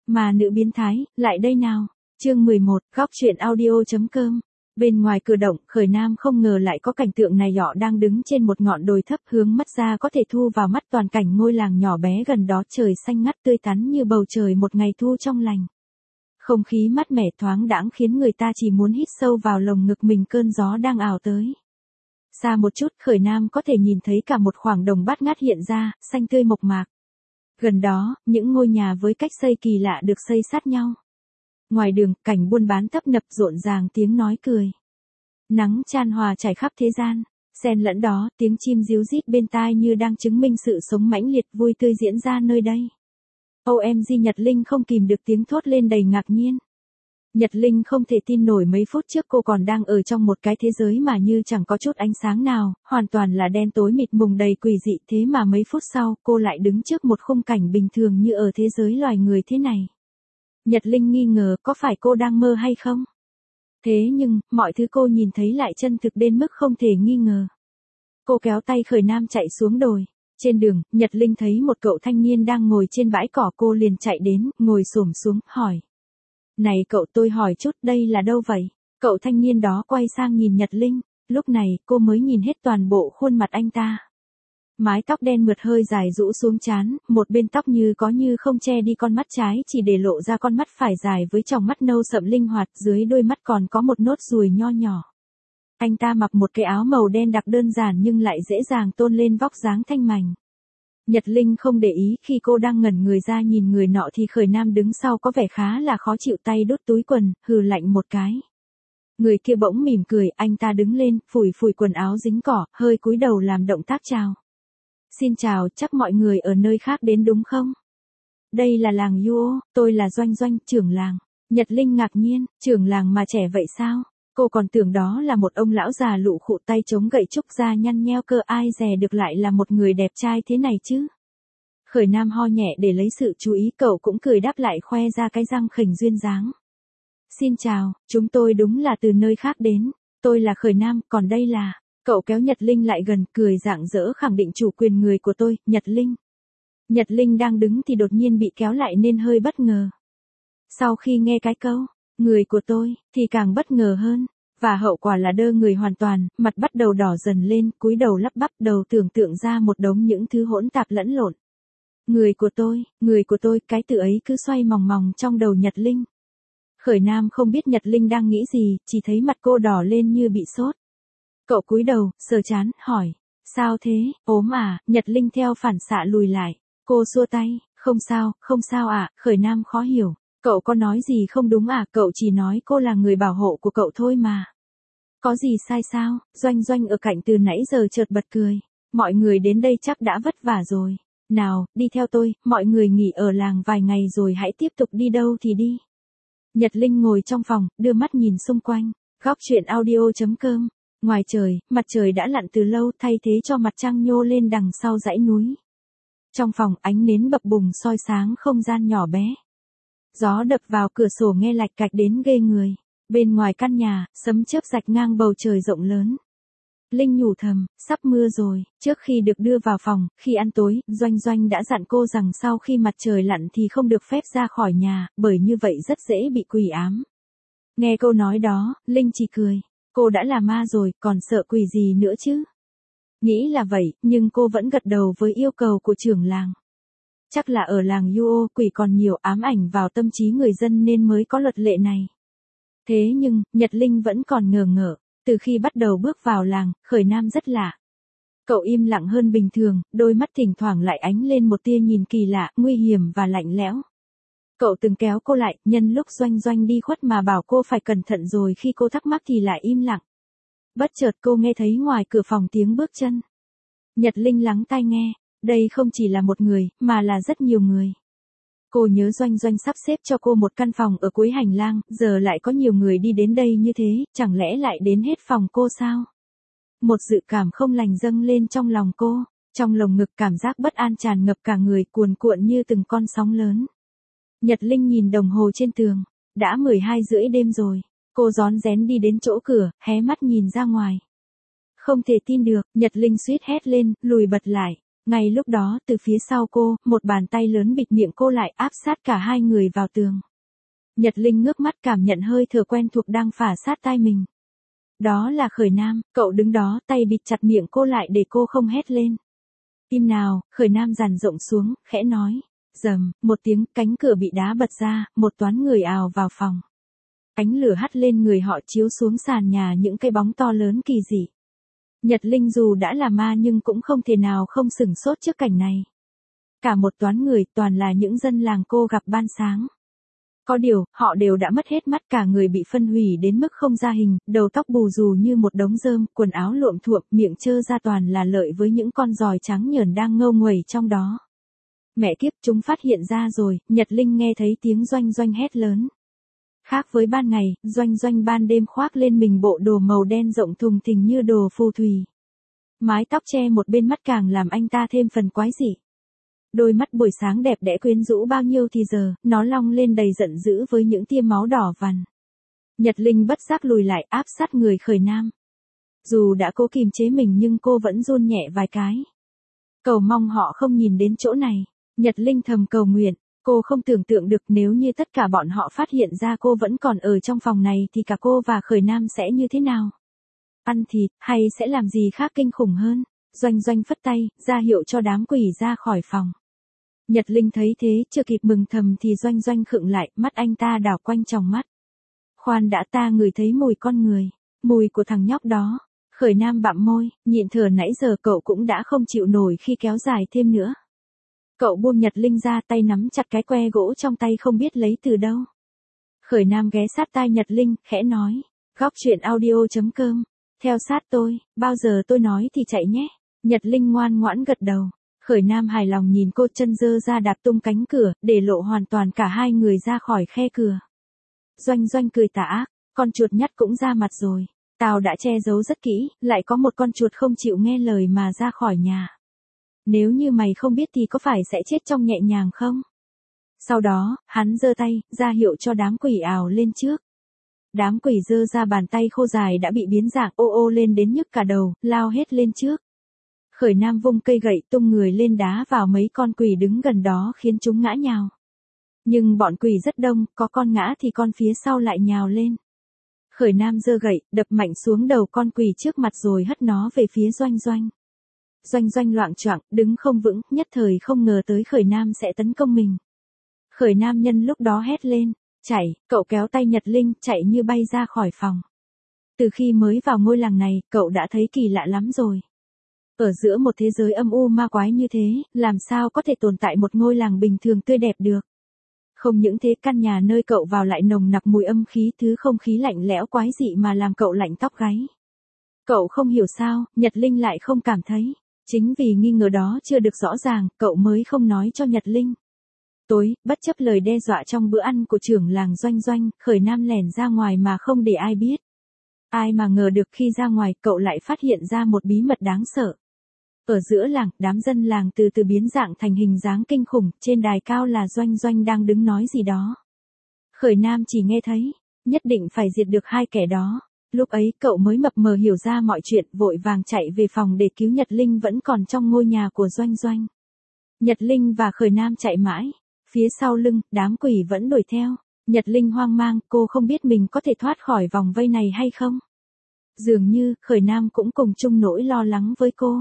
Mà nữ biến thái, lại đây nào. Chương 11, góc truyện audio.com. Bên ngoài cửa động, Khởi Nam không ngờ lại có cảnh tượng này. Họ đang đứng trên một ngọn đồi thấp, hướng mắt ra có thể thu vào mắt toàn cảnh ngôi làng nhỏ bé gần đó, trời xanh ngắt tươi tắn như bầu trời một ngày thu trong lành. Không khí mát mẻ thoáng đãng khiến người ta chỉ muốn hít sâu vào lồng ngực mình cơn gió đang ào tới. Xa một chút, Khởi Nam có thể nhìn thấy cả một khoảng đồng bát ngát hiện ra, xanh tươi mộc mạc. Gần đó, những ngôi nhà với cách xây kỳ lạ được xây sát nhau. Ngoài đường, cảnh buôn bán tấp nập rộn ràng tiếng nói cười. Nắng chan hòa trải khắp thế gian, xen lẫn đó tiếng chim ríu rít bên tai như đang chứng minh sự sống mãnh liệt vui tươi diễn ra nơi đây. OMG, Nhật Linh không kìm được tiếng thốt lên đầy ngạc nhiên. Nhật Linh không thể tin nổi mấy phút trước cô còn đang ở trong một cái thế giới mà như chẳng có chút ánh sáng nào, hoàn toàn là đen tối mịt mùng đầy quỷ dị, thế mà mấy phút sau cô lại đứng trước một khung cảnh bình thường như ở thế giới loài người thế này. Nhật Linh nghi ngờ có phải cô đang mơ hay không? Thế nhưng, mọi thứ cô nhìn thấy lại chân thực đến mức không thể nghi ngờ. Cô kéo tay Khởi Nam chạy xuống đồi. Trên đường, Nhật Linh thấy một cậu thanh niên đang ngồi trên bãi cỏ, cô liền chạy đến, ngồi xổm xuống, hỏi. Này cậu, tôi hỏi chút, đây là đâu vậy? Cậu thanh niên đó quay sang nhìn Nhật Linh, lúc này cô mới nhìn hết toàn bộ khuôn mặt anh ta. Mái tóc đen mượt hơi dài rũ xuống trán, một bên tóc như có như không che đi con mắt trái, chỉ để lộ ra con mắt phải dài với tròng mắt nâu sậm linh hoạt, dưới đôi mắt còn có một nốt ruồi nho nhỏ. Anh ta mặc một cái áo màu đen đặc đơn giản nhưng lại dễ dàng tôn lên vóc dáng thanh mảnh. Nhật Linh không để ý, khi cô đang ngẩn người ra nhìn người nọ thì Khởi Nam đứng sau có vẻ khá là khó chịu, tay đút túi quần, hừ lạnh một cái. Người kia bỗng mỉm cười, anh ta đứng lên, phủi phủi quần áo dính cỏ, hơi cúi đầu làm động tác chào. Xin chào, chắc mọi người ở nơi khác đến đúng không? Đây là làng Yuo, tôi là Doanh Doanh, trưởng làng. Nhật Linh ngạc nhiên, trưởng làng mà trẻ vậy sao? Cô còn tưởng đó là một ông lão già lụ khụ tay chống gậy trúc, da nhăn nheo, cơ ai dè được lại là một người đẹp trai thế này chứ. Khởi Nam ho nhẹ để lấy sự chú ý, cậu cũng cười đáp lại, khoe ra cái răng khỉnh duyên dáng. Xin chào, chúng tôi đúng là từ nơi khác đến. Tôi là Khởi Nam, còn đây là... Cậu kéo Nhật Linh lại gần, cười rạng rỡ khẳng định chủ quyền người của tôi, Nhật Linh. Nhật Linh đang đứng thì đột nhiên bị kéo lại nên hơi bất ngờ. Sau khi nghe cái câu, người của tôi, thì càng bất ngờ hơn, và hậu quả là đơ người hoàn toàn, mặt bắt đầu đỏ dần lên, cúi đầu lắp bắp, đầu tưởng tượng ra một đống những thứ hỗn tạp lẫn lộn. Người của tôi, cái từ ấy cứ xoay mòng mòng trong đầu Nhật Linh. Khởi Nam không biết Nhật Linh đang nghĩ gì, chỉ thấy mặt cô đỏ lên như bị sốt. Cậu cúi đầu, sờ trán, hỏi, sao thế, ốm à? Nhật Linh theo phản xạ lùi lại, cô xua tay, không sao ạ. Khởi Nam khó hiểu, cậu có nói gì không đúng à? Cậu chỉ nói cô là người bảo hộ của cậu thôi mà. Có gì sai sao? Doanh Doanh ở cạnh từ nãy giờ chợt bật cười, mọi người đến đây chắc đã vất vả rồi. Nào, đi theo tôi, mọi người nghỉ ở làng vài ngày rồi hãy tiếp tục đi đâu thì đi. Nhật Linh ngồi trong phòng, đưa mắt nhìn xung quanh, góc truyện audio.com. Ngoài trời, mặt trời đã lặn từ lâu, thay thế cho mặt trăng nhô lên đằng sau dãy núi. Trong phòng, ánh nến bập bùng soi sáng không gian nhỏ bé. Gió đập vào cửa sổ nghe lạch cạch đến ghê người. Bên ngoài căn nhà, sấm chớp rạch ngang bầu trời rộng lớn. Linh nhủ thầm, sắp mưa rồi. Trước khi được đưa vào phòng, khi ăn tối, Doanh Doanh đã dặn cô rằng sau khi mặt trời lặn thì không được phép ra khỏi nhà, bởi như vậy rất dễ bị quỷ ám. Nghe câu nói đó, Linh chỉ cười. Cô đã là ma rồi, còn sợ quỷ gì nữa chứ? Nghĩ là vậy, nhưng cô vẫn gật đầu với yêu cầu của trưởng làng. Chắc là ở làng Yuo quỷ còn nhiều, ám ảnh vào tâm trí người dân nên mới có luật lệ này. Thế nhưng, Nhật Linh vẫn còn ngờ ngợ. Từ khi bắt đầu bước vào làng, Khởi Nam rất lạ. Cậu im lặng hơn bình thường, đôi mắt thỉnh thoảng lại ánh lên một tia nhìn kỳ lạ, nguy hiểm và lạnh lẽo. Cậu từng kéo cô lại, nhân lúc Doanh Doanh đi khuất mà bảo cô phải cẩn thận, rồi khi cô thắc mắc thì lại im lặng. Bất chợt cô nghe thấy ngoài cửa phòng tiếng bước chân. Nhật Linh lắng tai nghe, đây không chỉ là một người, mà là rất nhiều người. Cô nhớ Doanh Doanh sắp xếp cho cô một căn phòng ở cuối hành lang, giờ lại có nhiều người đi đến đây như thế, chẳng lẽ lại đến hết phòng cô sao? Một dự cảm không lành dâng lên trong lòng cô, trong lồng ngực cảm giác bất an tràn ngập cả người, cuồn cuộn như từng con sóng lớn. Nhật Linh nhìn đồng hồ trên tường, đã 12:30 đêm rồi. Cô rón rén đi đến chỗ cửa, hé mắt nhìn ra ngoài. Không thể tin được, Nhật Linh suýt hét lên, lùi bật lại. Ngay lúc đó từ phía sau cô, một bàn tay lớn bịt miệng cô lại áp sát cả hai người vào tường. Nhật Linh ngước mắt cảm nhận hơi thở quen thuộc đang phả sát tai mình. Đó là Khởi Nam, cậu đứng đó tay bịt chặt miệng cô lại để cô không hét lên. Im nào, Khởi Nam dàn rộng xuống, khẽ nói. Rầm, một tiếng, cánh cửa bị đá bật ra, một toán người ào vào phòng. Ánh lửa hắt lên người họ chiếu xuống sàn nhà những cái bóng to lớn kỳ dị. Nhật Linh dù đã là ma nhưng cũng không thể nào không sửng sốt trước cảnh này. Cả một toán người toàn là những dân làng cô gặp ban sáng. Có điều, họ đều đã mất hết mắt, cả người bị phân hủy đến mức không ra hình, đầu tóc bù xù như một đống rơm, quần áo luộm thuộm, miệng trơ ra toàn là lợi với những con giòi trắng nhờn đang ngâu nguẩy trong đó. Mẹ kiếp, chúng phát hiện ra rồi, Nhật Linh nghe thấy tiếng Doanh Doanh hét lớn. Khác với ban ngày, Doanh Doanh ban đêm khoác lên mình bộ đồ màu đen rộng thùng thình như đồ phù thủy. Mái tóc che một bên mắt càng làm anh ta thêm phần quái dị. Đôi mắt buổi sáng đẹp đẽ quyến rũ bao nhiêu thì giờ, nó long lên đầy giận dữ với những tia máu đỏ vằn. Nhật Linh bất giác lùi lại áp sát người Khởi Nam. Dù đã cố kìm chế mình nhưng cô vẫn run nhẹ vài cái. Cầu mong họ không nhìn đến chỗ này. Nhật Linh thầm cầu nguyện, cô không tưởng tượng được nếu như tất cả bọn họ phát hiện ra cô vẫn còn ở trong phòng này thì cả cô và Khởi Nam sẽ như thế nào? Ăn thịt, hay sẽ làm gì khác kinh khủng hơn? Doanh Doanh phất tay, ra hiệu cho đám quỷ ra khỏi phòng. Nhật Linh thấy thế, chưa kịp mừng thầm thì Doanh Doanh khựng lại, mắt anh ta đảo quanh tròng mắt. Khoan đã, ta ngửi thấy mùi con người, mùi của thằng nhóc đó. Khởi Nam bặm môi, nhịn thở nãy giờ cậu cũng đã không chịu nổi khi kéo dài thêm nữa. Cậu buông Nhật Linh ra, tay nắm chặt cái que gỗ trong tay không biết lấy từ đâu. Khởi Nam ghé sát tai Nhật Linh, khẽ nói. Góc truyện audio.com. Theo sát tôi, bao giờ tôi nói thì chạy nhé. Nhật Linh ngoan ngoãn gật đầu. Khởi Nam hài lòng nhìn cô, chân giơ ra đạp tung cánh cửa, để lộ hoàn toàn cả hai người ra khỏi khe cửa. Doanh Doanh cười tà ác, con chuột nhắt cũng ra mặt rồi. Tao đã che giấu rất kỹ, lại có một con chuột không chịu nghe lời mà ra khỏi nhà. Nếu như mày không biết thì có phải sẽ chết trong nhẹ nhàng không? Sau đó, hắn giơ tay, ra hiệu cho đám quỷ ào lên trước. Đám quỷ giơ ra bàn tay khô dài đã bị biến dạng ô ô lên đến nhức cả đầu, lao hết lên trước. Khởi Nam vung cây gậy tung người lên đá vào mấy con quỷ đứng gần đó khiến chúng ngã nhào. Nhưng bọn quỷ rất đông, có con ngã thì con phía sau lại nhào lên. Khởi Nam giơ gậy, đập mạnh xuống đầu con quỷ trước mặt rồi hất nó về phía Doanh Doanh. Doanh Doanh loạng choạng, đứng không vững, nhất thời không ngờ tới Khởi Nam sẽ tấn công mình. Khởi Nam nhân lúc đó hét lên, chạy, cậu kéo tay Nhật Linh, chạy như bay ra khỏi phòng. Từ khi mới vào ngôi làng này, cậu đã thấy kỳ lạ lắm rồi. Ở giữa một thế giới âm u ma quái như thế, làm sao có thể tồn tại một ngôi làng bình thường tươi đẹp được. Không những thế, căn nhà nơi cậu vào lại nồng nặc mùi âm khí, thứ không khí lạnh lẽo quái dị mà làm cậu lạnh tóc gáy. Cậu không hiểu sao, Nhật Linh lại không cảm thấy. Chính vì nghi ngờ đó chưa được rõ ràng, cậu mới không nói cho Nhật Linh. Tối, bất chấp lời đe dọa trong bữa ăn của trưởng làng Doanh Doanh, Khởi Nam lẻn ra ngoài mà không để ai biết. Ai mà ngờ được khi ra ngoài, cậu lại phát hiện ra một bí mật đáng sợ. Ở giữa làng, đám dân làng từ từ biến dạng thành hình dáng kinh khủng, trên đài cao là Doanh Doanh đang đứng nói gì đó. Khởi Nam chỉ nghe thấy, nhất định phải diệt được hai kẻ đó. Lúc ấy cậu mới mập mờ hiểu ra mọi chuyện, vội vàng chạy về phòng để cứu Nhật Linh vẫn còn trong ngôi nhà của Doanh Doanh. Nhật Linh và Khởi Nam chạy mãi, phía sau lưng, đám quỷ vẫn đuổi theo. Nhật Linh hoang mang, cô không biết mình có thể thoát khỏi vòng vây này hay không. Dường như, Khởi Nam cũng cùng chung nỗi lo lắng với cô.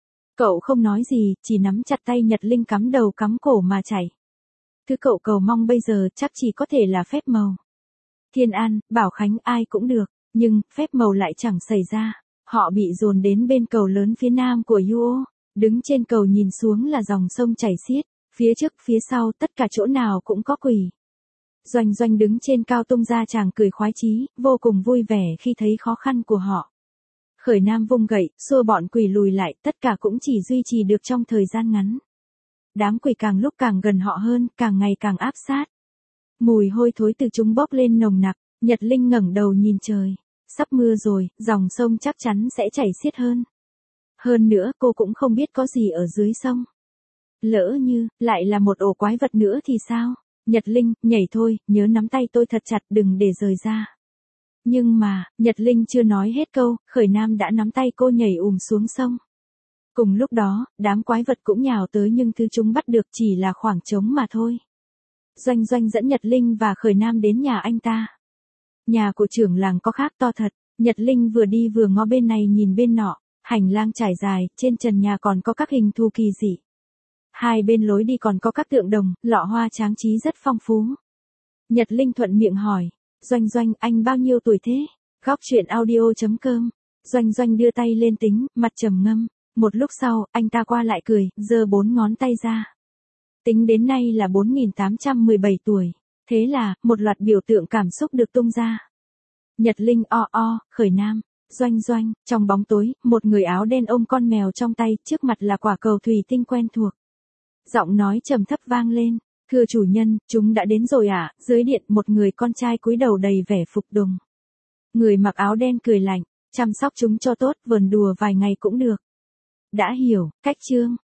Cậu không nói gì, chỉ nắm chặt tay Nhật Linh cắm đầu cắm cổ mà chạy. Thứ cậu cầu mong bây giờ chắc chỉ có thể là phép màu. Thiên An, Bảo Khánh ai cũng được, nhưng phép màu lại chẳng xảy ra. Họ bị dồn đến bên cầu lớn phía nam của Yuo. Đứng trên cầu nhìn xuống là dòng sông chảy xiết. Phía trước, phía sau, tất cả chỗ nào cũng có quỷ. Doanh Doanh đứng trên cao tung ra chàng cười khoái chí, vô cùng vui vẻ khi thấy khó khăn của họ. Khởi Nam vung gậy, xua bọn quỷ lùi lại, tất cả cũng chỉ duy trì được trong thời gian ngắn. Đám quỷ càng lúc càng gần họ hơn, càng ngày càng áp sát. Mùi hôi thối từ chúng bốc lên nồng nặc, Nhật Linh ngẩng đầu nhìn trời. Sắp mưa rồi, dòng sông chắc chắn sẽ chảy xiết hơn. Hơn nữa, cô cũng không biết có gì ở dưới sông. Lỡ như, lại là một ổ quái vật nữa thì sao? Nhật Linh, nhảy thôi, nhớ nắm tay tôi thật chặt đừng để rời ra. Nhưng mà, Nhật Linh chưa nói hết câu, Khởi Nam đã nắm tay cô nhảy xuống sông. Cùng lúc đó, đám quái vật cũng nhào tới nhưng thứ chúng bắt được chỉ là khoảng trống mà thôi. Doanh Doanh dẫn Nhật Linh và Khởi Nam đến nhà anh ta. Nhà của trưởng làng có khác to thật, Nhật Linh vừa đi vừa ngó bên này nhìn bên nọ, hành lang trải dài, trên trần nhà còn có các hình thù kỳ dị. Hai bên lối đi còn có các tượng đồng, lọ hoa trang trí rất phong phú. Nhật Linh thuận miệng hỏi, Doanh Doanh, anh bao nhiêu tuổi thế? Góc truyện audio.com. Doanh Doanh đưa tay lên tính, mặt trầm ngâm. Một lúc sau, anh ta qua lại cười, giơ 4 ngón tay ra. Tính đến nay là 4.817 tuổi. Thế là, một loạt biểu tượng cảm xúc được tung ra. Nhật Linh Khởi Nam, Doanh Doanh, trong bóng tối, một người áo đen ôm con mèo trong tay, trước mặt là quả cầu thủy tinh quen thuộc. Giọng nói trầm thấp vang lên, thưa chủ nhân, chúng đã đến rồi ạ. Dưới điện một người con trai cúi đầu đầy vẻ phục tùng. Người mặc áo đen cười lạnh, chăm sóc chúng cho tốt, vườn đùa vài ngày cũng được. Đã hiểu, cách chương.